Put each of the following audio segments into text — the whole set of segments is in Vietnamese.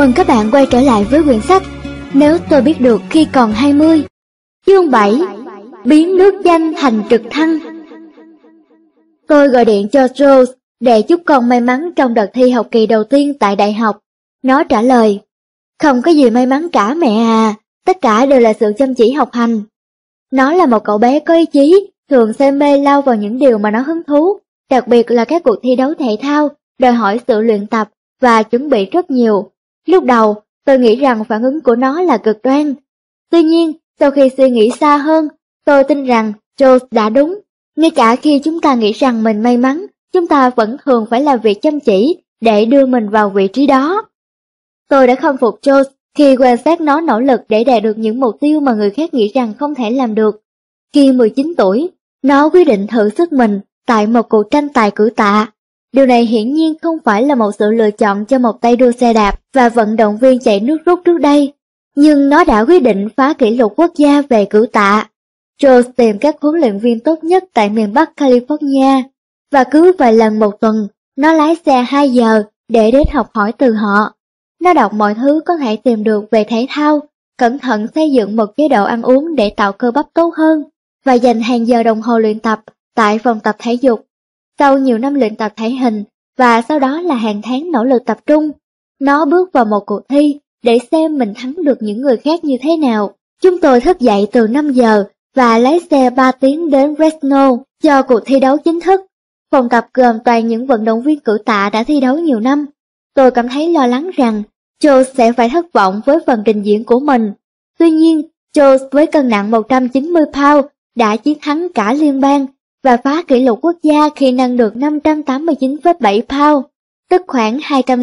mừng các bạn quay trở lại với quyển sách Nếu tôi biết được khi còn 20. Chương 7. Biến nước danh thành trực thăng. Tôi gọi điện cho Jules để chúc con may mắn trong đợt thi học kỳ đầu tiên tại đại học. Nó trả lời: không có gì may mắn cả mẹ à, tất cả đều là sự chăm chỉ học hành. Nó là một cậu bé có ý chí, thường say mê lao vào những điều mà nó hứng thú, đặc biệt là các cuộc thi đấu thể thao, đòi hỏi sự luyện tập và chuẩn bị rất nhiều. Lúc đầu, tôi nghĩ rằng phản ứng của nó là cực đoan. Tuy nhiên, sau khi suy nghĩ xa hơn, tôi tin rằng Jules đã đúng. Ngay cả khi chúng ta nghĩ rằng mình may mắn, chúng ta vẫn thường phải làm việc chăm chỉ để đưa mình vào vị trí đó. Tôi đã khâm phục Jules khi quan sát nó nỗ lực để đạt được những mục tiêu mà người khác nghĩ rằng không thể làm được. Khi 19 tuổi, nó quyết định thử sức mình tại một cuộc tranh tài cử tạ. Điều này hiển nhiên không phải là một sự lựa chọn cho một tay đua xe đạp và vận động viên chạy nước rút trước đây, nhưng nó đã quyết định phá kỷ lục quốc gia về cử tạ. Jules tìm các huấn luyện viên tốt nhất tại miền Bắc California, và cứ vài lần một tuần, nó lái xe 2 giờ để đến học hỏi từ họ. Nó đọc mọi thứ có thể tìm được về thể thao, cẩn thận xây dựng một chế độ ăn uống để tạo cơ bắp tốt hơn, và dành hàng giờ đồng hồ luyện tập tại phòng tập thể dục. Sau nhiều năm luyện tập thể hình và sau đó là hàng tháng nỗ lực tập trung, nó bước vào một cuộc thi để xem mình thắng được những người khác như thế nào. Chúng tôi thức dậy từ 5 giờ và lái xe 3 tiếng đến Fresno cho cuộc thi đấu chính thức. Phòng tập gồm toàn những vận động viên cử tạ đã thi đấu nhiều năm. Tôi cảm thấy lo lắng rằng Jules sẽ phải thất vọng với phần trình diễn của mình. Tuy nhiên, Jules với cân nặng 190 pound đã chiến thắng cả liên bang và phá kỷ lục quốc gia khi nâng được 589,7 pound, tức khoảng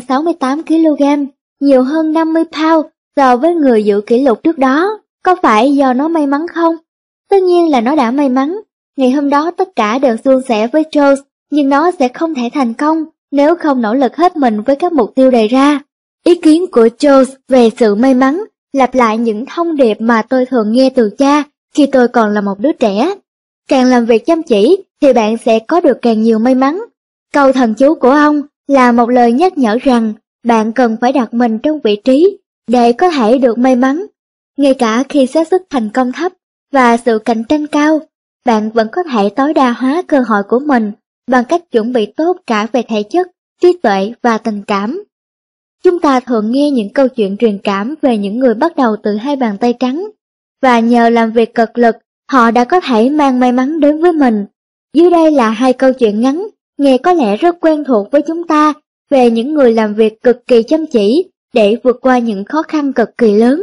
268 kg, nhiều hơn 50 pound so với người giữ kỷ lục trước đó. Có phải do nó may mắn không? Tất nhiên là nó đã may mắn. Ngày hôm đó tất cả đều suôn sẻ với Jules, nhưng nó sẽ không thể thành công nếu không nỗ lực hết mình với các mục tiêu đề ra. Ý kiến của Jules về sự may mắn lặp lại những thông điệp mà tôi thường nghe từ cha khi tôi còn là một đứa trẻ. Càng làm việc chăm chỉ thì bạn sẽ có được càng nhiều may mắn. Câu thần chú của ông là một lời nhắc nhở rằng bạn cần phải đặt mình trong vị trí để có thể được may mắn. Ngay cả khi xác suất thành công thấp và sự cạnh tranh cao, bạn vẫn có thể tối đa hóa cơ hội của mình bằng cách chuẩn bị tốt cả về thể chất, trí tuệ và tình cảm. Chúng ta thường nghe những câu chuyện truyền cảm về những người bắt đầu từ 2 bàn tay trắng, và nhờ làm việc cực lực, họ đã có thể mang may mắn đến với mình. Dưới đây là 2 câu chuyện ngắn, nghe có lẽ rất quen thuộc với chúng ta, về những người làm việc cực kỳ chăm chỉ để vượt qua những khó khăn cực kỳ lớn.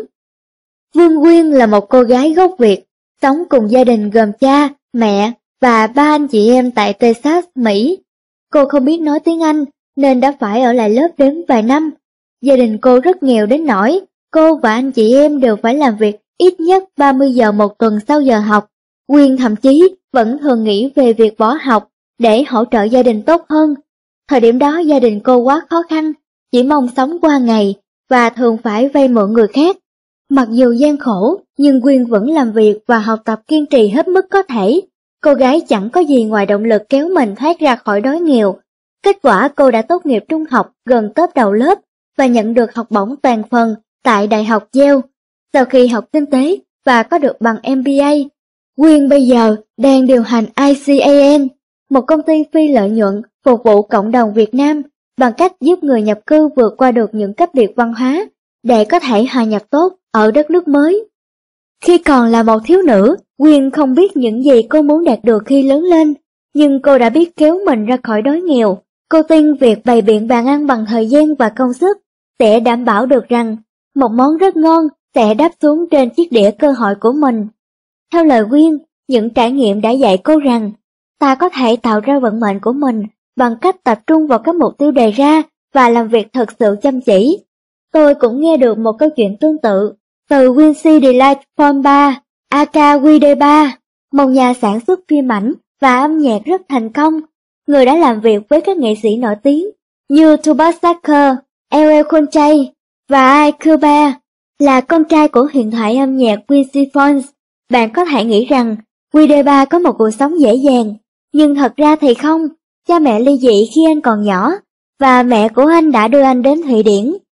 Vương Quyên là một cô gái gốc Việt, sống cùng gia đình gồm cha, mẹ và 3 anh chị em tại Texas, Mỹ. Cô không biết nói tiếng Anh nên đã phải ở lại lớp đến vài năm. Gia đình cô rất nghèo đến nỗi cô và anh chị em đều phải làm việc ít nhất 30 giờ một tuần sau giờ học. Quyên thậm chí vẫn thường nghĩ về việc bỏ học để hỗ trợ gia đình tốt hơn. Thời điểm đó gia đình cô quá khó khăn, chỉ mong sống qua ngày và thường phải vay mượn người khác. Mặc dù gian khổ, nhưng Quyên vẫn làm việc và học tập kiên trì hết mức có thể. Cô gái chẳng có gì ngoài động lực kéo mình thoát ra khỏi đói nghèo. Kết quả cô đã tốt nghiệp trung học gần top đầu lớp và nhận được học bổng toàn phần tại Đại học Yale. Sau khi học kinh tế và có được bằng MBA, Quyên bây giờ đang điều hành ICAN, một công ty phi lợi nhuận phục vụ cộng đồng Việt Nam bằng cách giúp người nhập cư vượt qua được những cách biệt văn hóa để có thể hòa nhập tốt ở đất nước mới. Khi còn là một thiếu nữ, Quyên không biết những gì cô muốn đạt được khi lớn lên, nhưng cô đã biết kéo mình ra khỏi đói nghèo. Cô tin việc bày biện bàn ăn bằng thời gian và công sức sẽ đảm bảo được rằng một món rất ngon sẽ đáp xuống trên chiếc đĩa cơ hội của mình. Theo lời Quyên, những trải nghiệm đã dạy cô rằng ta có thể tạo ra vận mệnh của mình bằng cách tập trung vào các mục tiêu đề ra và làm việc thật sự chăm chỉ. Tôi cũng nghe được một câu chuyện tương tự từ Quincy Delight Fonba, aka Quide3, một nhà sản xuất phim ảnh và âm nhạc rất thành công, người đã làm việc với các nghệ sĩ nổi tiếng như Tupac Shakur, LL Cool J và Ice Cube, là con trai của huyền thoại âm nhạc Quincy Jones. Bạn có thể nghĩ rằng Quide3 có một cuộc sống dễ dàng, nhưng thật ra thì không. Cha mẹ ly dị khi anh còn nhỏ, và mẹ của anh đã đưa anh đến Thụy Điển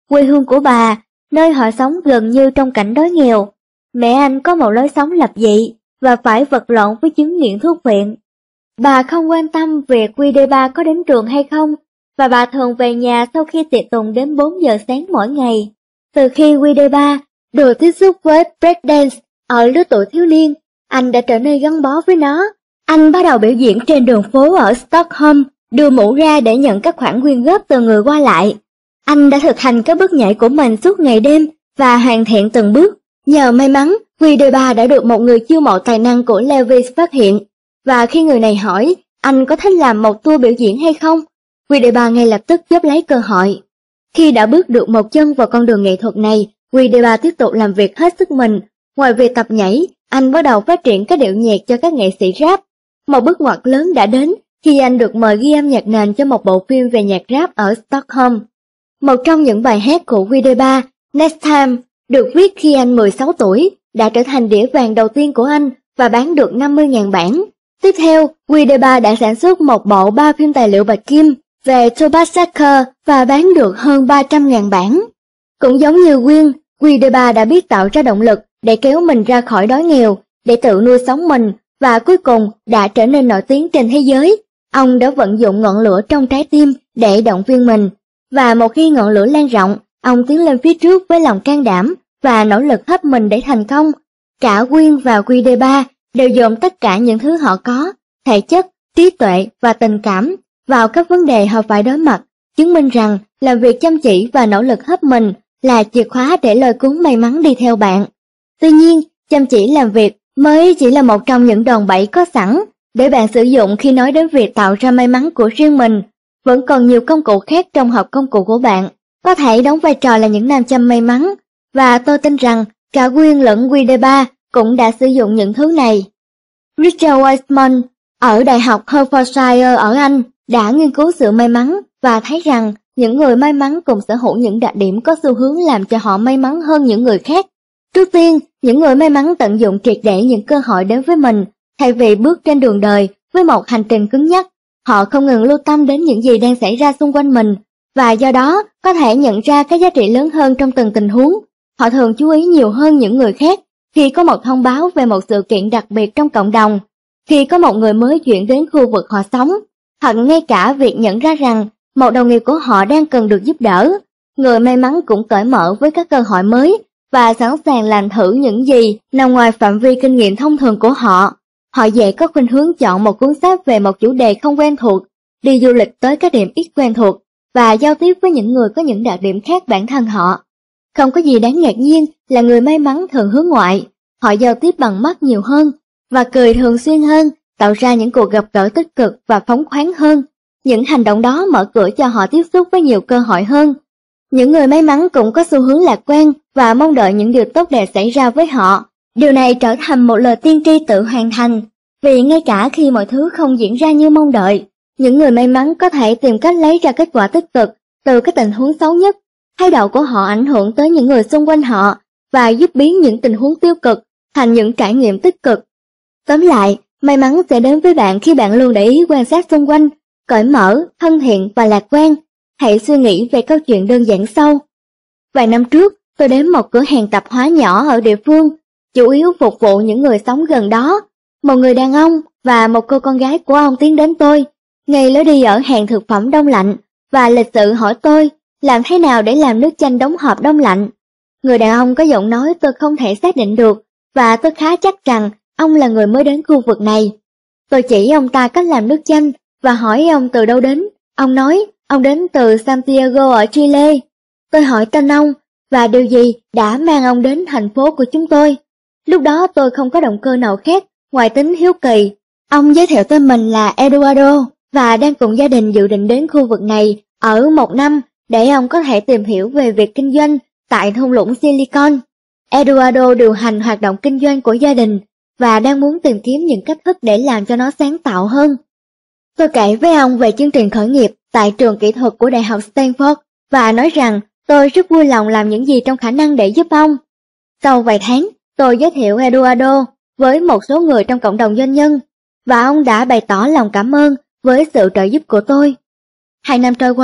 quê hương của bà, nơi họ sống gần như trong cảnh đói nghèo. Mẹ anh có một lối sống lập dị và phải vật lộn với chứng nghiện thuốc viện. Bà không quan tâm việc QD3 có đến trường hay không, và bà thường về nhà sau khi tiệc tùng đến 4 giờ sáng mỗi ngày. Từ khi QD3 được tiếp xúc với breakdance ở lứa tuổi thiếu niên, anh đã trở nên gắn bó với nó. Anh bắt đầu biểu diễn trên đường phố ở Stockholm, đưa mũ ra để nhận các khoản quyên góp từ người qua lại. Anh đã thực hành các bước nhảy của mình suốt ngày đêm và hoàn thiện từng bước. Nhờ may mắn, QD3 đã được một người chiêu mộ tài năng của Levi's phát hiện, và khi người này hỏi anh có thích làm một tour biểu diễn hay không, QD3 ngay lập tức chớp lấy cơ hội. Khi đã bước được một chân vào con đường nghệ thuật này, QD3 tiếp tục làm việc hết sức mình. Ngoài việc tập nhảy, anh bắt đầu phát triển các điệu nhạc cho các nghệ sĩ rap. Một bước ngoặt lớn đã đến khi anh được mời ghi âm nhạc nền cho một bộ phim về nhạc rap ở Stockholm. Một trong những bài hát của QD3, Next Time, được viết khi anh 16 tuổi, đã trở thành đĩa vàng đầu tiên của anh và bán được 50.000 bản. Tiếp theo, QD3 đã sản xuất một bộ 3 phim tài liệu bạch kim về Tobias Sacker và bán được hơn 300.000 bản. Cũng giống như Quyên, QD3 đã biết tạo ra động lực để kéo mình ra khỏi đói nghèo, để tự nuôi sống mình, và cuối cùng đã trở nên nổi tiếng trên thế giới. Ông đã vận dụng ngọn lửa trong trái tim để động viên mình, và một khi ngọn lửa lan rộng, ông tiến lên phía trước với lòng can đảm và nỗ lực hết mình để thành công. Cả Quyên và QD3 đều dồn tất cả những thứ họ có, thể chất, trí tuệ và tình cảm, vào các vấn đề họ phải đối mặt, chứng minh rằng làm việc chăm chỉ và nỗ lực hết mình là chìa khóa để lôi cuốn may mắn đi theo bạn. Tuy nhiên, chăm chỉ làm việc mới chỉ là một trong những đòn bẩy có sẵn để bạn sử dụng khi nói đến việc tạo ra may mắn của riêng mình. Vẫn còn nhiều công cụ khác trong hộp công cụ của bạn có thể đóng vai trò là những nam châm may mắn, và tôi tin rằng cả Quyên lẫn QD3 cũng đã sử dụng những thứ này. Richard Wiseman ở Đại học Hertfordshire ở Anh đã nghiên cứu sự may mắn và thấy rằng những người may mắn cùng sở hữu những đặc điểm có xu hướng làm cho họ may mắn hơn những người khác. Trước tiên, những người may mắn tận dụng triệt để những cơ hội đến với mình, thay vì bước trên đường đời với một hành trình cứng nhắc. Họ không ngừng lưu tâm đến những gì đang xảy ra xung quanh mình, và do đó có thể nhận ra các giá trị lớn hơn trong từng tình huống. Họ thường chú ý nhiều hơn những người khác khi có một thông báo về một sự kiện đặc biệt trong cộng đồng, khi có một người mới chuyển đến khu vực họ sống, hoặc ngay cả việc nhận ra rằng một đồng nghiệp của họ đang cần được giúp đỡ. Người may mắn cũng cởi mở với các cơ hội mới và sẵn sàng làm thử những gì nằm ngoài phạm vi kinh nghiệm thông thường của họ. Họ dễ có khuynh hướng chọn một cuốn sách về một chủ đề không quen thuộc, đi du lịch tới các điểm ít quen thuộc và giao tiếp với những người có những đặc điểm khác bản thân họ. Không có gì đáng ngạc nhiên là người may mắn thường hướng ngoại. Họ giao tiếp bằng mắt nhiều hơn và cười thường xuyên hơn, tạo ra những cuộc gặp gỡ tích cực và phóng khoáng hơn. Những hành động đó mở cửa cho họ tiếp xúc với nhiều cơ hội hơn. Những người may mắn cũng có xu hướng lạc quan và mong đợi những điều tốt đẹp xảy ra với họ. Điều này trở thành một lời tiên tri tự hoàn thành, vì ngay cả khi mọi thứ không diễn ra như mong đợi, những người may mắn có thể tìm cách lấy ra kết quả tích cực từ các tình huống xấu nhất. Thái độ của họ ảnh hưởng tới những người xung quanh họ và giúp biến những tình huống tiêu cực thành những trải nghiệm tích cực. Tóm lại, may mắn sẽ đến với bạn khi bạn luôn để ý quan sát xung quanh, cởi mở, thân thiện và lạc quan. Hãy suy nghĩ về câu chuyện đơn giản sau. Vài năm trước, tôi đến một cửa hàng tạp hóa nhỏ ở địa phương, chủ yếu phục vụ những người sống gần đó. Một người đàn ông và một cô con gái của ông tiến đến tôi, ngay lối đi ở hàng thực phẩm đông lạnh, và lịch sự hỏi tôi làm thế nào để làm nước chanh đóng hộp đông lạnh. Người đàn ông có giọng nói tôi không thể xác định được, và tôi khá chắc rằng ông là người mới đến khu vực này. Tôi chỉ ông ta cách làm nước chanh và hỏi ông từ đâu đến. Ông nói ông đến từ Santiago ở Chile. Tôi hỏi tên ông và điều gì đã mang ông đến thành phố của chúng tôi. Lúc đó tôi không có động cơ nào khác ngoài tính hiếu kỳ. Ông giới thiệu tên mình là Eduardo và đang cùng gia đình dự định đến khu vực này ở 1 năm để ông có thể tìm hiểu về việc kinh doanh tại thung lũng Silicon. Eduardo điều hành hoạt động kinh doanh của gia đình và đang muốn tìm kiếm những cách thức để làm cho nó sáng tạo hơn. Tôi kể với ông về chương trình khởi nghiệp tại trường kỹ thuật của Đại học Stanford và nói rằng tôi rất vui lòng làm những gì trong khả năng để giúp ông. Sau vài tháng, tôi giới thiệu Eduardo với một số người trong cộng đồng doanh nhân, và ông đã bày tỏ lòng cảm ơn với sự trợ giúp của tôi. 2 năm trôi qua,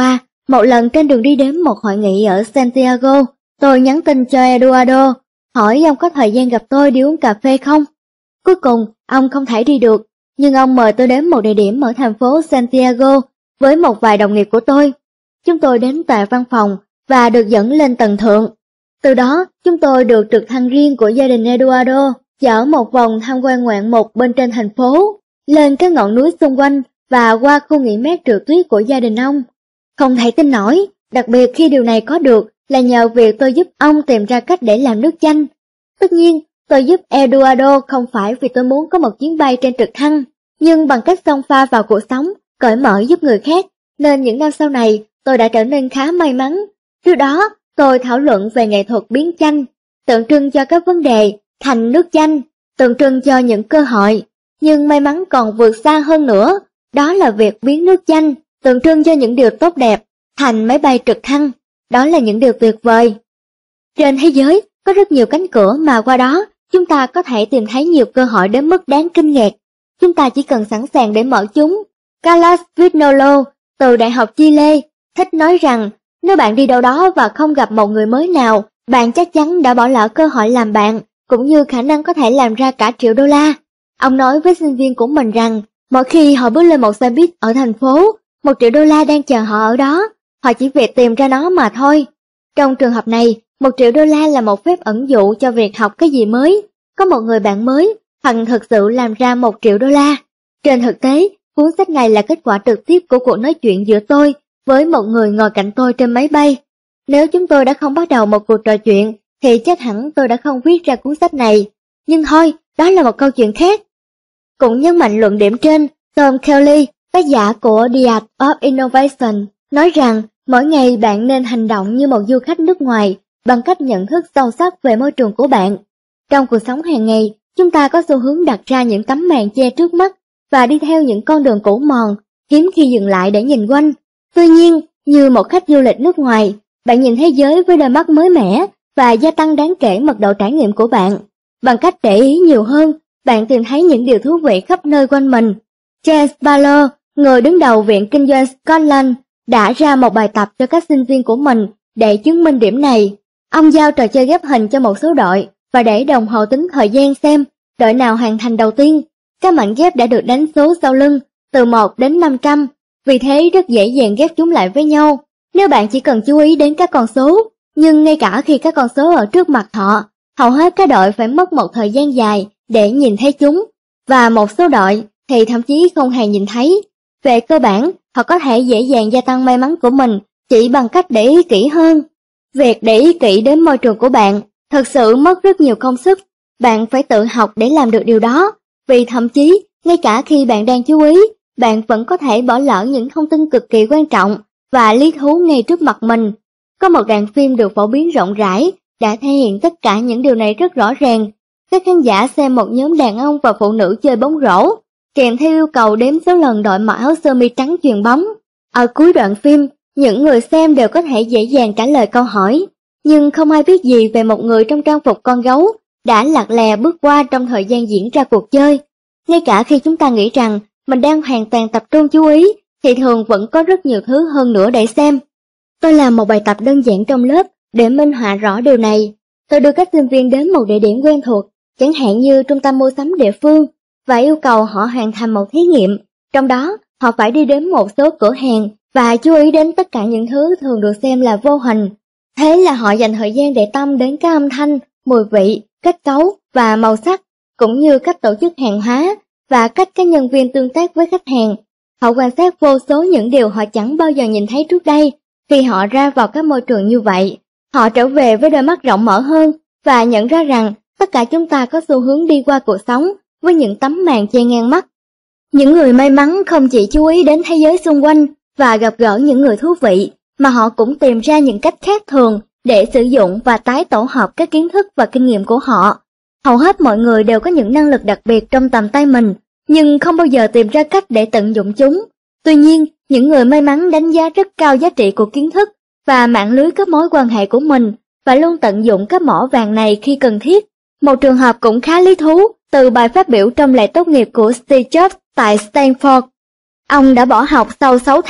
Một lần trên đường đi đến một hội nghị ở Santiago, tôi nhắn tin cho Eduardo, hỏi ông có thời gian gặp tôi đi uống cà phê không? Cuối cùng, ông không thể đi được, nhưng ông mời tôi đến một địa điểm ở thành phố Santiago với một vài đồng nghiệp của tôi. Chúng tôi đến tại văn phòng và được dẫn lên tầng thượng. Từ đó, chúng tôi được trực thăng riêng của gia đình Eduardo chở một vòng tham quan ngoạn mục bên trên thành phố, lên các ngọn núi xung quanh và qua khu nghỉ mát trượt tuyết của gia đình ông. Không thể tin nổi, đặc biệt khi điều này có được là nhờ việc tôi giúp ông tìm ra cách để làm nước chanh. Tất nhiên, tôi giúp Eduardo không phải vì tôi muốn có một chuyến bay trên trực thăng, nhưng bằng cách xông pha vào cuộc sống, cởi mở giúp người khác, nên những năm sau này tôi đã trở nên khá may mắn. Trước đó, tôi thảo luận về nghệ thuật biến chanh, tượng trưng cho các vấn đề, thành nước chanh, tượng trưng cho những cơ hội. Nhưng may mắn còn vượt xa hơn nữa, đó là việc biến nước chanh, tượng trưng cho những điều tốt đẹp, thành máy bay trực thăng. Đó là những điều tuyệt vời. Trên thế giới, có rất nhiều cánh cửa mà qua đó, chúng ta có thể tìm thấy nhiều cơ hội đến mức đáng kinh ngạc. Chúng ta chỉ cần sẵn sàng để mở chúng. Carlos Vignolo, từ Đại học Chile, thích nói rằng, nếu bạn đi đâu đó và không gặp một người mới nào, bạn chắc chắn đã bỏ lỡ cơ hội làm bạn, cũng như khả năng có thể làm ra cả $1 triệu. Ông nói với sinh viên của mình rằng, mỗi khi họ bước lên một xe buýt ở thành phố, $1 triệu đang chờ họ ở đó, họ chỉ việc tìm ra nó mà thôi. Trong trường hợp này, $1 triệu là một phép ẩn dụ cho việc học cái gì mới, có một người bạn mới, hoặc thực sự làm ra $1 triệu. Trên thực tế, cuốn sách này là kết quả trực tiếp của cuộc nói chuyện giữa tôi với một người ngồi cạnh tôi trên máy bay. Nếu chúng tôi đã không bắt đầu một cuộc trò chuyện, thì chắc hẳn tôi đã không viết ra cuốn sách này. Nhưng thôi, đó là một câu chuyện khác. Cũng nhấn mạnh luận điểm trên, Tom Kelly, tác giả của The Art of Innovation, nói rằng mỗi ngày bạn nên hành động như một du khách nước ngoài bằng cách nhận thức sâu sắc về môi trường của bạn. Trong cuộc sống hàng ngày, chúng ta có xu hướng đặt ra những tấm màn che trước mắt và đi theo những con đường cũ mòn, hiếm khi dừng lại để nhìn quanh. Tuy nhiên, như một khách du lịch nước ngoài, bạn nhìn thế giới với đôi mắt mới mẻ và gia tăng đáng kể mật độ trải nghiệm của bạn. Bằng cách để ý nhiều hơn, bạn tìm thấy những điều thú vị khắp nơi quanh mình. James Baller, người đứng đầu Viện Kinh doanh Scotland, đã ra một bài tập cho các sinh viên của mình để chứng minh điểm này. Ông giao trò chơi ghép hình cho một số đội và để đồng hồ tính thời gian xem đội nào hoàn thành đầu tiên. Các mảnh ghép đã được đánh số sau lưng từ 1 đến 500, vì thế rất dễ dàng ghép chúng lại với nhau nếu bạn chỉ cần chú ý đến các con số. Nhưng ngay cả khi các con số ở trước mặt họ, hầu hết các đội phải mất một thời gian dài để nhìn thấy chúng, và một số đội thì thậm chí không hề nhìn thấy. Về cơ bản, họ có thể dễ dàng gia tăng may mắn của mình chỉ bằng cách để ý kỹ hơn. Việc để ý kỹ đến môi trường của bạn thật sự mất rất nhiều công sức. Bạn phải tự học để làm được điều đó, vì thậm chí ngay cả khi bạn đang chú ý, bạn vẫn có thể bỏ lỡ những thông tin cực kỳ quan trọng và lý thú ngay trước mặt mình. Có một đoạn phim được phổ biến rộng rãi đã thể hiện tất cả những điều này rất rõ ràng. Các khán giả xem một nhóm đàn ông và phụ nữ chơi bóng rổ, kèm theo yêu cầu đếm số lần đội mặc áo sơ mi trắng chuyền bóng. Ở cuối đoạn phim, những người xem đều có thể dễ dàng trả lời câu hỏi, nhưng không ai biết gì về một người trong trang phục con gấu đã lạc lè bước qua trong thời gian diễn ra cuộc chơi. Ngay cả khi chúng ta nghĩ rằng mình đang hoàn toàn tập trung chú ý, thì thường vẫn có rất nhiều thứ hơn nữa để xem. Tôi làm một bài tập đơn giản trong lớp để minh họa rõ điều này. Tôi đưa các sinh viên đến một địa điểm quen thuộc, chẳng hạn như trung tâm mua sắm địa phương, và yêu cầu họ hoàn thành một thí nghiệm. Trong đó, họ phải đi đến một số cửa hàng và chú ý đến tất cả những thứ thường được xem là vô hình. Thế là họ dành thời gian để tâm đến các âm thanh, mùi vị, kết cấu và màu sắc, cũng như cách tổ chức hàng hóa và cách các nhân viên tương tác với khách hàng. Họ quan sát vô số những điều họ chẳng bao giờ nhìn thấy trước đây. Khi họ ra vào các môi trường như vậy, họ trở về với đôi mắt rộng mở hơn và nhận ra rằng tất cả chúng ta có xu hướng đi qua cuộc sống với những tấm màn che ngang mắt. Những người may mắn không chỉ chú ý đến thế giới xung quanh và gặp gỡ những người thú vị, mà họ cũng tìm ra những cách khác thường để sử dụng và tái tổ hợp các kiến thức và kinh nghiệm của họ. Hầu hết mọi người đều có những năng lực đặc biệt trong tầm tay mình, nhưng không bao giờ tìm ra cách để tận dụng chúng. Tuy nhiên, những người may mắn đánh giá rất cao giá trị của kiến thức và mạng lưới các mối quan hệ của mình, và luôn tận dụng các mỏ vàng này khi cần thiết. Một trường hợp cũng khá lý thú từ bài phát biểu trong lễ tốt nghiệp của Steve Jobs tại Stanford. Ông đã bỏ học sau 6 tháng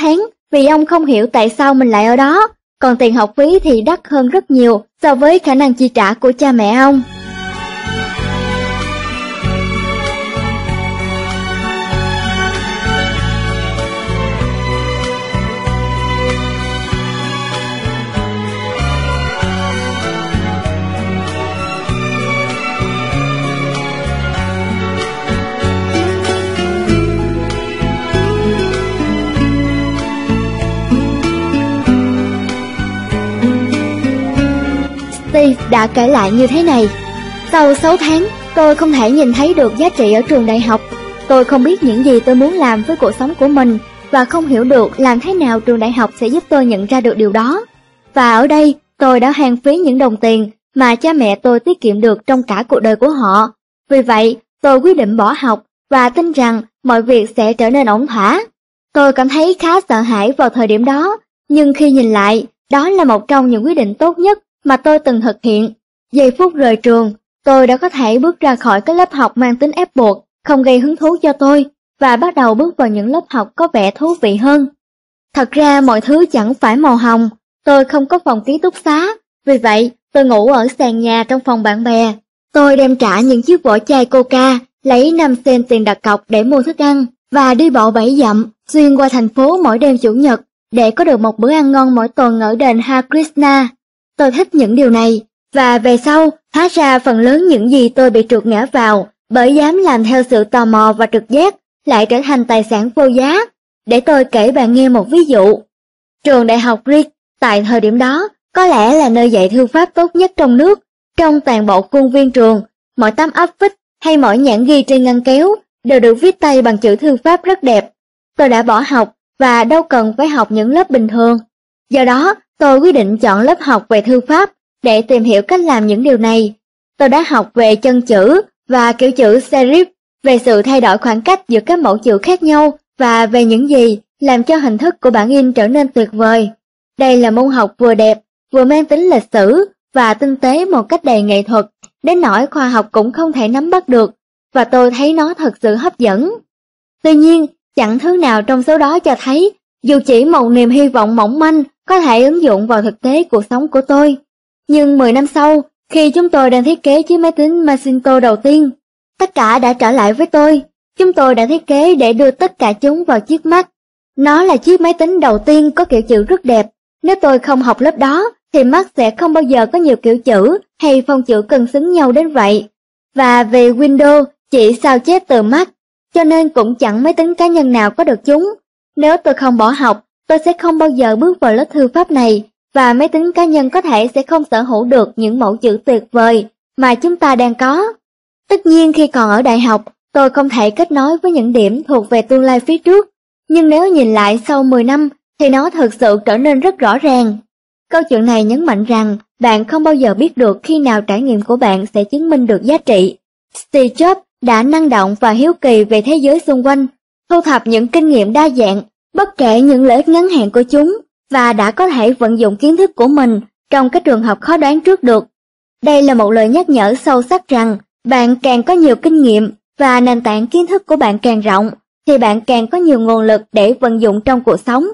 vì ông không hiểu tại sao mình lại ở đó, còn tiền học phí thì đắt hơn rất nhiều so với khả năng chi trả của cha mẹ ông. Steve đã kể lại như thế này: sau 6 tháng, tôi không thể nhìn thấy được giá trị ở trường đại học. Tôi không biết những gì tôi muốn làm với cuộc sống của mình và không hiểu được làm thế nào trường đại học sẽ giúp tôi nhận ra được điều đó. Và ở đây, tôi đã hoang phí những đồng tiền mà cha mẹ tôi tiết kiệm được trong cả cuộc đời của họ. Vì vậy, tôi quyết định bỏ học và tin rằng mọi việc sẽ trở nên ổn thỏa. Tôi cảm thấy khá sợ hãi vào thời điểm đó, nhưng khi nhìn lại, đó là một trong những quyết định tốt nhất mà tôi từng thực hiện. Giây phút rời trường, tôi đã có thể bước ra khỏi cái lớp học mang tính ép buộc, không gây hứng thú cho tôi, và bắt đầu bước vào những lớp học có vẻ thú vị hơn. Thật ra mọi thứ chẳng phải màu hồng, tôi không có phòng ký túc xá, vì vậy tôi ngủ ở sàn nhà trong phòng bạn bè. Tôi đem trả những chiếc vỏ chai Coca, lấy 5 cent tiền đặt cọc để mua thức ăn, và đi bộ 7 dặm xuyên qua thành phố mỗi đêm Chủ nhật để có được một bữa ăn ngon mỗi tuần ở đền Hare Krishna. Tôi thích những điều này, và về sau, hóa ra phần lớn những gì tôi bị trượt ngã vào bởi dám làm theo sự tò mò và trực giác lại trở thành tài sản vô giá. Để tôi kể bạn nghe một ví dụ. Trường đại học Reed tại thời điểm đó có lẽ là nơi dạy thư pháp tốt nhất trong nước. Trong toàn bộ khuôn viên trường, mỗi tấm áp phích hay mỗi nhãn ghi trên ngăn kéo đều được viết tay bằng chữ thư pháp rất đẹp. Tôi đã bỏ học và đâu cần phải học những lớp bình thường. Do đó, tôi quyết định chọn lớp học về thư pháp để tìm hiểu cách làm những điều này. Tôi đã học về chân chữ và kiểu chữ serif, về sự thay đổi khoảng cách giữa các mẫu chữ khác nhau và về những gì làm cho hình thức của bản in trở nên tuyệt vời. Đây là môn học vừa đẹp, vừa mang tính lịch sử và tinh tế một cách đầy nghệ thuật, đến nỗi khoa học cũng không thể nắm bắt được, và tôi thấy nó thật sự hấp dẫn. Tuy nhiên, chẳng thứ nào trong số đó cho thấy, dù chỉ một niềm hy vọng mỏng manh có thể ứng dụng vào thực tế cuộc sống của tôi. Nhưng 10 năm sau, khi chúng tôi đang thiết kế chiếc máy tính Macintosh đầu tiên, tất cả đã trở lại với tôi. Chúng tôi đã thiết kế để đưa tất cả chúng vào chiếc Mac. Nó là chiếc máy tính đầu tiên có kiểu chữ rất đẹp. Nếu tôi không học lớp đó, thì Mac sẽ không bao giờ có nhiều kiểu chữ hay phông chữ cân xứng nhau đến vậy. Và về Windows, chỉ sao chép từ Mac, cho nên cũng chẳng máy tính cá nhân nào có được chúng. Nếu tôi không bỏ học, tôi sẽ không bao giờ bước vào lớp thư pháp này, và máy tính cá nhân có thể sẽ không sở hữu được những mẫu chữ tuyệt vời mà chúng ta đang có. Tất nhiên khi còn ở đại học, tôi không thể kết nối với những điểm thuộc về tương lai phía trước, nhưng nếu nhìn lại sau 10 năm thì nó thực sự trở nên rất rõ ràng. Câu chuyện này nhấn mạnh rằng bạn không bao giờ biết được khi nào trải nghiệm của bạn sẽ chứng minh được giá trị. Steve Jobs đã năng động và hiếu kỳ về thế giới xung quanh, thu thập những kinh nghiệm đa dạng, bất kể những lợi ích ngắn hạn của chúng, và đã có thể vận dụng kiến thức của mình trong các trường hợp khó đoán trước được. Đây là một lời nhắc nhở sâu sắc rằng bạn càng có nhiều kinh nghiệm và nền tảng kiến thức của bạn càng rộng, thì bạn càng có nhiều nguồn lực để vận dụng trong cuộc sống.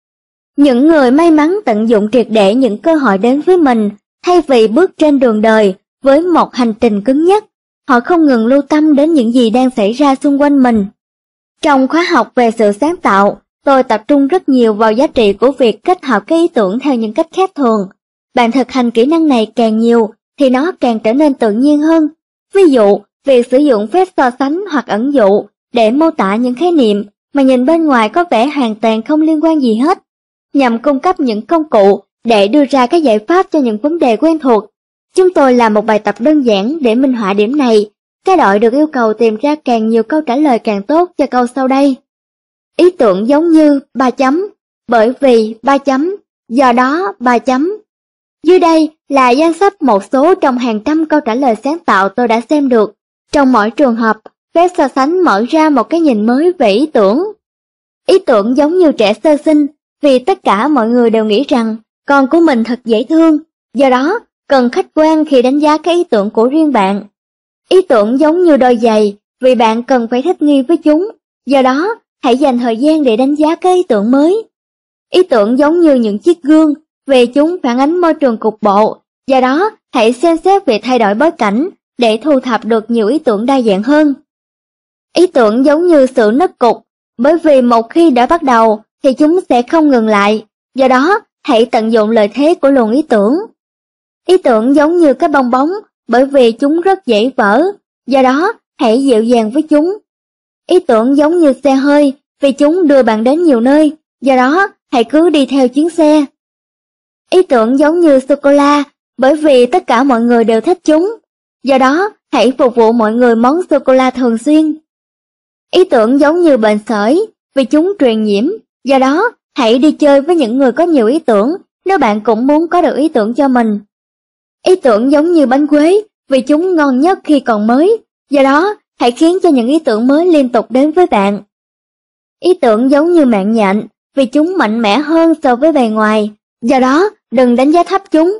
Những người may mắn tận dụng triệt để những cơ hội đến với mình, thay vì bước trên đường đời với một hành trình cứng nhắc, họ không ngừng lưu tâm đến những gì đang xảy ra xung quanh mình. Trong khóa học về sự sáng tạo, tôi tập trung rất nhiều vào giá trị của việc kết hợp các ý tưởng theo những cách khác thường. Bạn thực hành kỹ năng này càng nhiều, thì nó càng trở nên tự nhiên hơn. Ví dụ, việc sử dụng phép so sánh hoặc ẩn dụ để mô tả những khái niệm mà nhìn bên ngoài có vẻ hoàn toàn không liên quan gì hết, nhằm cung cấp những công cụ để đưa ra các giải pháp cho những vấn đề quen thuộc. Chúng tôi làm một bài tập đơn giản để minh họa điểm này. Các đội được yêu cầu tìm ra càng nhiều câu trả lời càng tốt cho câu sau đây. Ý tưởng giống như 3 chấm, bởi vì 3 chấm, do đó 3 chấm. Dưới đây là danh sách một số trong hàng trăm câu trả lời sáng tạo tôi đã xem được. Trong mỗi trường hợp, phép so sánh mở ra một cái nhìn mới về ý tưởng. Ý tưởng giống như trẻ sơ sinh, vì tất cả mọi người đều nghĩ rằng con của mình thật dễ thương, do đó cần khách quan khi đánh giá các ý tưởng của riêng bạn. Ý tưởng giống như đôi giày, vì bạn cần phải thích nghi với chúng, do đó hãy dành thời gian để đánh giá các ý tưởng mới. Ý tưởng giống như những chiếc gương, vì chúng phản ánh môi trường cục bộ, do đó hãy xem xét việc thay đổi bối cảnh để thu thập được nhiều ý tưởng đa dạng hơn. Ý tưởng giống như sự nứt cục, bởi vì một khi đã bắt đầu thì chúng sẽ không ngừng lại, do đó hãy tận dụng lợi thế của luồng ý tưởng. Ý tưởng giống như cái bong bóng, bởi vì chúng rất dễ vỡ, do đó hãy dịu dàng với chúng. Ý tưởng giống như xe hơi, vì chúng đưa bạn đến nhiều nơi, do đó hãy cứ đi theo chuyến xe. Ý tưởng giống như sô-cô-la, bởi vì tất cả mọi người đều thích chúng, do đó hãy phục vụ mọi người món sô-cô-la thường xuyên. Ý tưởng giống như bệnh sởi, vì chúng truyền nhiễm, do đó hãy đi chơi với những người có nhiều ý tưởng nếu bạn cũng muốn có được ý tưởng cho mình. Ý tưởng giống như bánh quế, vì chúng ngon nhất khi còn mới, do đó hãy khiến cho những ý tưởng mới liên tục đến với bạn. Ý tưởng giống như mạng nhện, vì chúng mạnh mẽ hơn so với bề ngoài, do đó đừng đánh giá thấp chúng.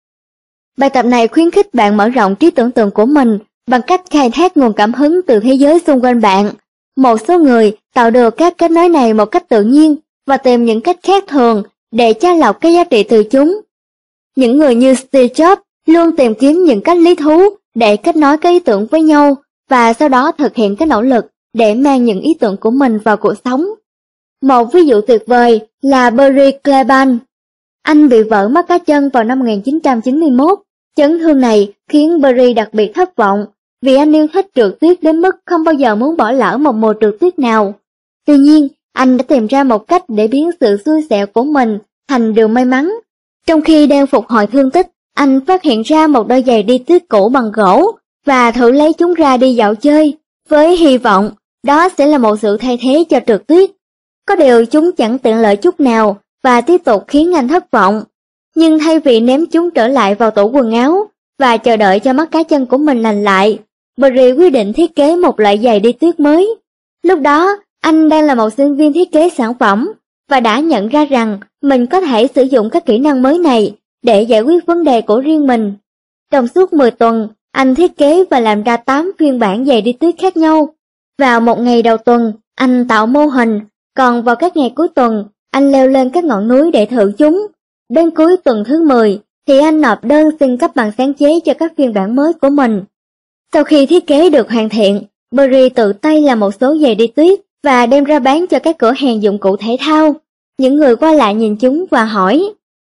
Bài tập này khuyến khích bạn mở rộng trí tưởng tượng của mình bằng cách khai thác nguồn cảm hứng từ thế giới xung quanh bạn. Một số người tạo được các kết nối này một cách tự nhiên và tìm những cách khác thường để chắt lọc cái giá trị từ chúng. Những người như Steve Jobs luôn tìm kiếm những cách lý thú để kết nối các ý tưởng với nhau và sau đó thực hiện cái nỗ lực để mang những ý tưởng của mình vào cuộc sống. Một ví dụ tuyệt vời là Barry Kleban. Anh bị vỡ mắt cá chân vào năm 1991. Chấn thương này khiến Barry đặc biệt thất vọng vì anh yêu thích trượt tuyết đến mức không bao giờ muốn bỏ lỡ một mùa trượt tuyết nào. Tuy nhiên, anh đã tìm ra một cách để biến sự xui xẻo của mình thành điều may mắn. Trong khi đang phục hồi thương tích, anh phát hiện ra một đôi giày đi tuyết cũ bằng gỗ và thử lấy chúng ra đi dạo chơi, với hy vọng đó sẽ là một sự thay thế cho trượt tuyết. Có điều chúng chẳng tiện lợi chút nào và tiếp tục khiến anh thất vọng. Nhưng thay vì ném chúng trở lại vào tủ quần áo và chờ đợi cho mắt cá chân của mình lành lại, Barry quyết định thiết kế một loại giày đi tuyết mới. Lúc đó, anh đang là một sinh viên thiết kế sản phẩm và đã nhận ra rằng mình có thể sử dụng các kỹ năng mới này để giải quyết vấn đề của riêng mình. Trong suốt 10 tuần, anh thiết kế và làm ra 8 phiên bản giày đi tuyết khác nhau. Vào một ngày đầu tuần, anh tạo mô hình, còn vào các ngày cuối tuần, anh leo lên các ngọn núi để thử chúng. Đến cuối tuần thứ 10, thì anh nộp đơn xin cấp bằng sáng chế cho các phiên bản mới của mình. Sau khi thiết kế được hoàn thiện, Barry tự tay làm một số giày đi tuyết và đem ra bán cho các cửa hàng dụng cụ thể thao. Những người qua lại nhìn chúng và hỏi,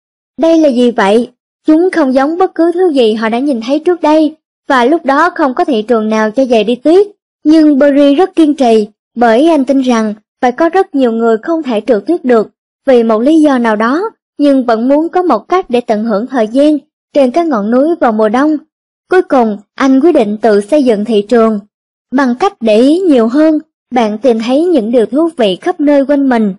đây là gì vậy? Chúng không giống bất cứ thứ gì họ đã nhìn thấy trước đây, và lúc đó không có thị trường nào cho giày đi tuyết. Nhưng Barry rất kiên trì, bởi anh tin rằng phải có rất nhiều người không thể trượt tuyết được vì một lý do nào đó, nhưng vẫn muốn có một cách để tận hưởng thời gian trên các ngọn núi vào mùa đông. Cuối cùng, anh quyết định tự xây dựng thị trường. Bằng cách để ý nhiều hơn, bạn tìm thấy những điều thú vị khắp nơi quanh mình.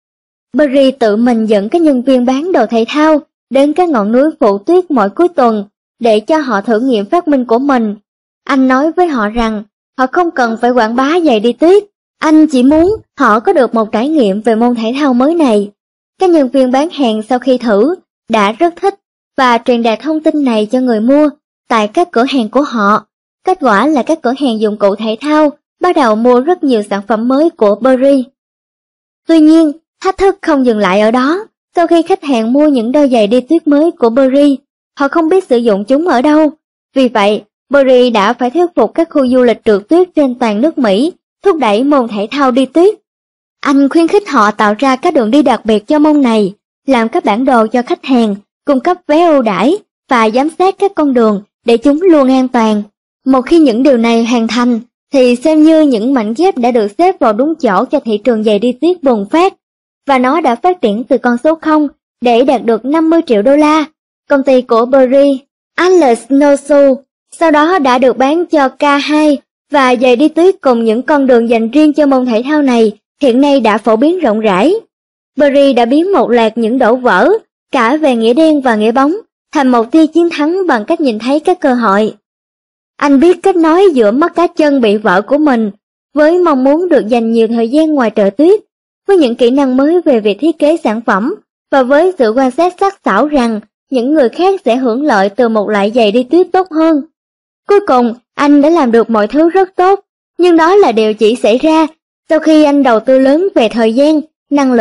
Barry tự mình dẫn các nhân viên bán đồ thể thao đến các ngọn núi phủ tuyết mỗi cuối tuần để cho họ thử nghiệm phát minh của mình. Anh nói với họ rằng họ không cần phải quảng bá giày đi tuyết, anh chỉ muốn họ có được một trải nghiệm về môn thể thao mới này. Các nhân viên bán hàng sau khi thử đã rất thích và truyền đạt thông tin này cho người mua tại các cửa hàng của họ. Kết quả là các cửa hàng dụng cụ thể thao bắt đầu mua rất nhiều sản phẩm mới của Barry. Tuy nhiên, thách thức không dừng lại ở đó. Sau khi khách hàng mua những đôi giày đi tuyết mới của Barry, họ không biết sử dụng chúng ở đâu. Vì vậy, Barry đã phải thuyết phục các khu du lịch trượt tuyết trên toàn nước Mỹ thúc đẩy môn thể thao đi tuyết. Anh khuyến khích họ tạo ra các đường đi đặc biệt cho môn này, làm các bản đồ cho khách hàng, cung cấp vé ưu đãi và giám sát các con đường để chúng luôn an toàn. Một khi những điều này hoàn thành, thì xem như những mảnh ghép đã được xếp vào đúng chỗ cho thị trường giày đi tuyết bùng phát, và nó đã phát triển từ con số 0 để đạt được 50 triệu đô la. Công ty của Barry, Atlas Snowshoe, sau đó đã được bán cho K2, và giày đi tuyết cùng những con đường dành riêng cho môn thể thao này hiện nay đã phổ biến rộng rãi. Barry đã biến một loạt những đổ vỡ, cả về nghĩa đen và nghĩa bóng, thành một tia chiến thắng bằng cách nhìn thấy các cơ hội. Anh biết kết nối giữa mắt cá chân bị vỡ của mình với mong muốn được dành nhiều thời gian ngoài trời tuyết, với những kỹ năng mới về việc thiết kế sản phẩm và với sự quan sát sắc sảo rằng những người khác sẽ hưởng lợi từ một loại giày đi tuyết tốt hơn. Cuối cùng, anh đã làm được mọi thứ rất tốt, nhưng đó là điều chỉ xảy ra sau khi anh đầu tư lớn về thời gian, năng lượng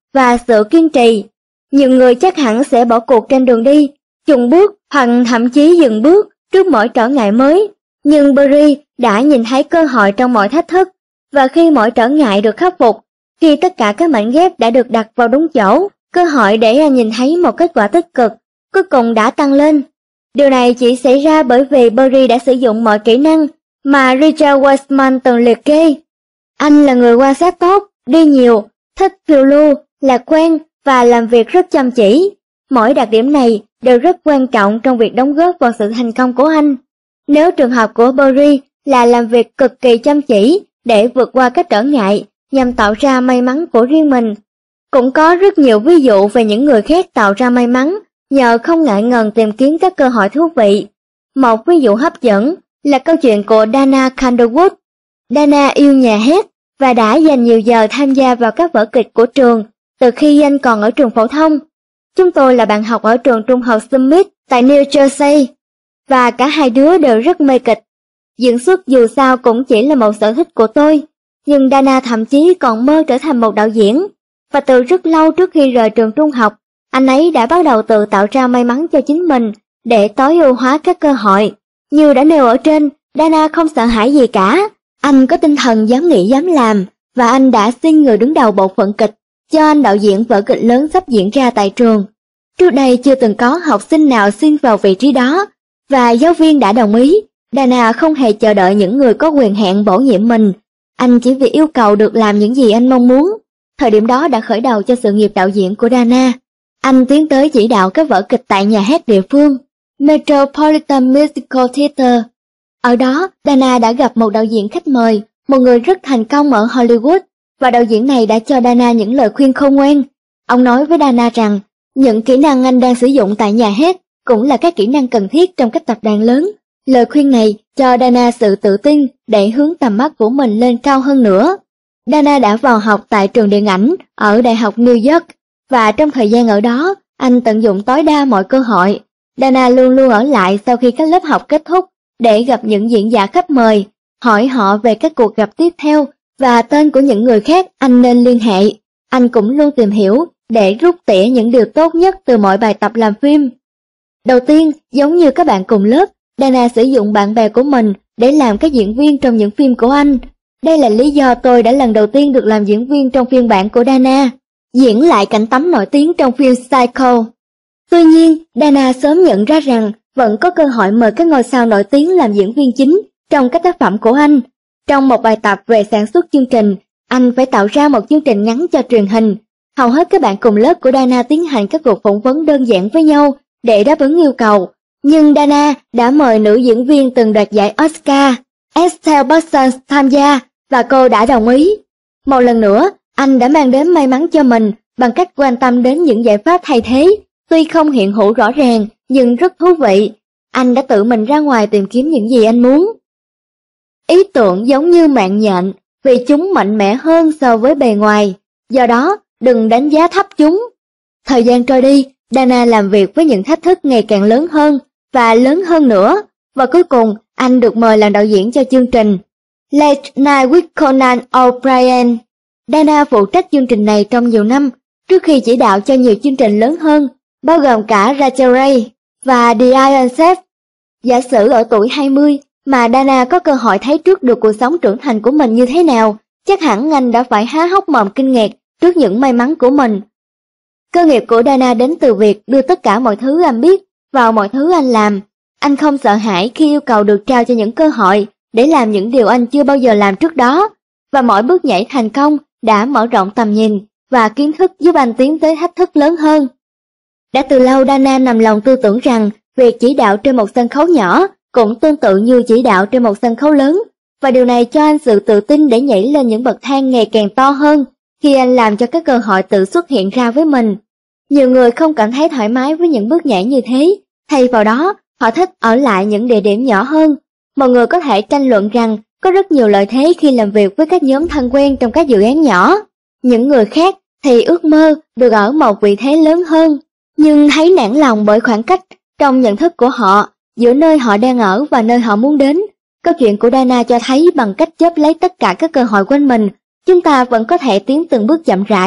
và sự kiên trì. Nhiều người chắc hẳn sẽ bỏ cuộc trên đường đi, chùn bước hoặc thậm chí dừng bước trước mỗi trở ngại mới. Nhưng Barry đã nhìn thấy cơ hội trong mọi thách thức, và khi mọi trở ngại được khắc phục, khi tất cả các mảnh ghép đã được đặt vào đúng chỗ, cơ hội để anh nhìn thấy một kết quả tích cực cuối cùng đã tăng lên. Điều này chỉ xảy ra bởi vì Barry đã sử dụng mọi kỹ năng mà Richard Wiseman từng liệt kê. Anh là người quan sát tốt, đi nhiều, thích phiêu lưu, lạc quan và làm việc rất chăm chỉ. Mỗi đặc điểm này đều rất quan trọng trong việc đóng góp vào sự thành công của anh. Nếu trường hợp của Barry là làm việc cực kỳ chăm chỉ để vượt qua các trở ngại nhằm tạo ra may mắn của riêng mình, cũng có rất nhiều ví dụ về những người khác tạo ra may mắn nhờ không ngại ngần tìm kiếm các cơ hội thú vị. Một ví dụ hấp dẫn là câu chuyện của Dana Candlewood. Dana yêu nhà hát và đã dành nhiều giờ tham gia vào các vở kịch của trường từ khi anh còn ở trường phổ thông. Chúng tôi là bạn học ở trường trung học Smith tại New Jersey, và cả hai đứa đều rất mê kịch. Diễn xuất dù sao cũng chỉ là một sở thích của tôi, nhưng Dana thậm chí còn mơ trở thành một đạo diễn. Và từ rất lâu trước khi rời trường trung học, anh ấy đã bắt đầu tự tạo ra may mắn cho chính mình để tối ưu hóa các cơ hội. Như đã nêu ở trên, Dana không sợ hãi gì cả. Anh có tinh thần dám nghĩ dám làm, và anh đã xin người đứng đầu bộ phận kịch cho anh đạo diễn vở kịch lớn sắp diễn ra tại trường. Trước đây chưa từng có học sinh nào xin vào vị trí đó, và giáo viên đã đồng ý. Dana không hề chờ đợi những người có quyền hạn bổ nhiệm mình. Anh chỉ vì yêu cầu được làm những gì anh mong muốn. Thời điểm đó đã khởi đầu cho sự nghiệp đạo diễn của Dana. Anh tiến tới chỉ đạo các vở kịch tại nhà hát địa phương, Metropolitan Musical Theatre. Ở đó, Dana đã gặp một đạo diễn khách mời, một người rất thành công ở Hollywood, và đạo diễn này đã cho Dana những lời khuyên khôn ngoan. Ông nói với Dana rằng, những kỹ năng anh đang sử dụng tại nhà hát cũng là các kỹ năng cần thiết trong các tập đoàn lớn. Lời khuyên này cho Dana sự tự tin để hướng tầm mắt của mình lên cao hơn nữa. Dana đã vào học tại trường điện ảnh ở Đại học New York, và trong thời gian ở đó, anh tận dụng tối đa mọi cơ hội. Dana luôn luôn ở lại sau khi các lớp học kết thúc để gặp những diễn giả khách mời, hỏi họ về các cuộc gặp tiếp theo và tên của những người khác anh nên liên hệ. Anh cũng luôn tìm hiểu để rút tỉa những điều tốt nhất từ mọi bài tập làm phim. Đầu tiên, giống như các bạn cùng lớp, Dana sử dụng bạn bè của mình để làm các diễn viên trong những phim của anh. Đây là lý do tôi đã lần đầu tiên được làm diễn viên trong phiên bản của Dana, diễn lại cảnh tắm nổi tiếng trong phim Psycho. Tuy nhiên, Dana sớm nhận ra rằng vẫn có cơ hội mời các ngôi sao nổi tiếng làm diễn viên chính trong các tác phẩm của anh. Trong một bài tập về sản xuất chương trình, anh phải tạo ra một chương trình ngắn cho truyền hình. Hầu hết các bạn cùng lớp của Dana tiến hành các cuộc phỏng vấn đơn giản với nhau để đáp ứng yêu cầu. Nhưng Dana đã mời nữ diễn viên từng đoạt giải Oscar, Estelle Parsons tham gia, và cô đã đồng ý. Một lần nữa, anh đã mang đến may mắn cho mình bằng cách quan tâm đến những giải pháp thay thế, tuy không hiện hữu rõ ràng nhưng rất thú vị. Anh đã tự mình ra ngoài tìm kiếm những gì anh muốn. Ý tưởng giống như mạng nhện, vì chúng mạnh mẽ hơn so với bề ngoài, do đó đừng đánh giá thấp chúng. Thời gian trôi đi, Dana làm việc với những thách thức ngày càng lớn hơn và lớn hơn nữa, và cuối cùng anh được mời làm đạo diễn cho chương trình Late Night with Conan O'Brien. Dana phụ trách chương trình này trong nhiều năm, trước khi chỉ đạo cho nhiều chương trình lớn hơn, bao gồm cả Rachel Ray và The Iron Chef. Giả sử ở tuổi 20 mà Dana có cơ hội thấy trước được cuộc sống trưởng thành của mình như thế nào, chắc hẳn anh đã phải há hốc mồm kinh ngạc trước những may mắn của mình. Cơ nghiệp của Dana đến từ việc đưa tất cả mọi thứ anh biết vào mọi thứ anh làm. Anh không sợ hãi khi yêu cầu được trao cho những cơ hội để làm những điều anh chưa bao giờ làm trước đó, và mỗi bước nhảy thành công đã mở rộng tầm nhìn và kiến thức giúp anh tiến tới thách thức lớn hơn. Đã từ lâu Dana nằm lòng tư tưởng rằng việc chỉ đạo trên một sân khấu nhỏ cũng tương tự như chỉ đạo trên một sân khấu lớn, và điều này cho anh sự tự tin để nhảy lên những bậc thang ngày càng to hơn khi anh làm cho các cơ hội tự xuất hiện ra với mình. Nhiều người không cảm thấy thoải mái với những bước nhảy như thế, thay vào đó họ thích ở lại những địa điểm nhỏ hơn. Mọi người có thể tranh luận rằng có rất nhiều lợi thế khi làm việc với các nhóm thân quen trong các dự án nhỏ. Những người khác thì ước mơ được ở một vị thế lớn hơn, nhưng thấy nản lòng bởi khoảng cách trong nhận thức của họ giữa nơi họ đang ở và nơi họ muốn đến. Câu chuyện của Dana cho thấy bằng cách chớp lấy tất cả các cơ hội quanh mình, chúng ta vẫn có thể tiến từng bước chậm rãi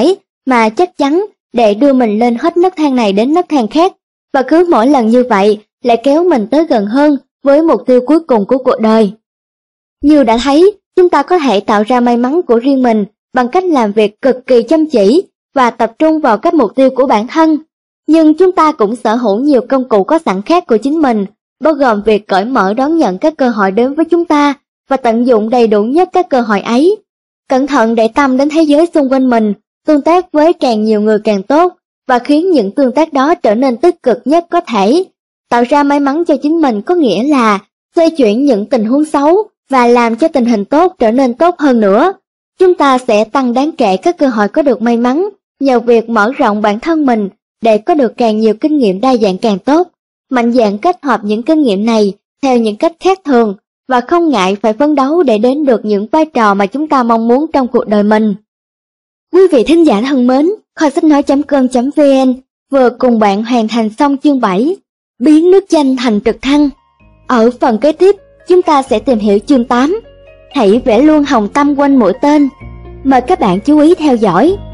mà chắc chắn để đưa mình lên hết nấc thang này đến nấc thang khác, và cứ mỗi lần như vậy lại kéo mình tới gần hơn với mục tiêu cuối cùng của cuộc đời. Như đã thấy, chúng ta có thể tạo ra may mắn của riêng mình bằng cách làm việc cực kỳ chăm chỉ và tập trung vào các mục tiêu của bản thân. Nhưng chúng ta cũng sở hữu nhiều công cụ có sẵn khác của chính mình, bao gồm việc cởi mở đón nhận các cơ hội đến với chúng ta và tận dụng đầy đủ nhất các cơ hội ấy. Cẩn thận để tâm đến thế giới xung quanh mình, tương tác với càng nhiều người càng tốt và khiến những tương tác đó trở nên tích cực nhất có thể. Tạo ra may mắn cho chính mình có nghĩa là xoay chuyển những tình huống xấu và làm cho tình hình tốt trở nên tốt hơn nữa. Chúng ta sẽ tăng đáng kể các cơ hội có được may mắn nhờ việc mở rộng bản thân mình để có được càng nhiều kinh nghiệm đa dạng càng tốt. Mạnh dạn kết hợp những kinh nghiệm này theo những cách khác thường và không ngại phải phấn đấu để đến được những vai trò mà chúng ta mong muốn trong cuộc đời mình. Quý vị thính giả thân mến, kho sách nói.com.vn vừa cùng bạn hoàn thành xong chương 7, biến nước chanh thành trực thăng. Ở phần kế tiếp, chúng ta sẽ tìm hiểu chương 8, hãy vẽ luôn hồng tâm quanh mũi tên. Mời các bạn chú ý theo dõi.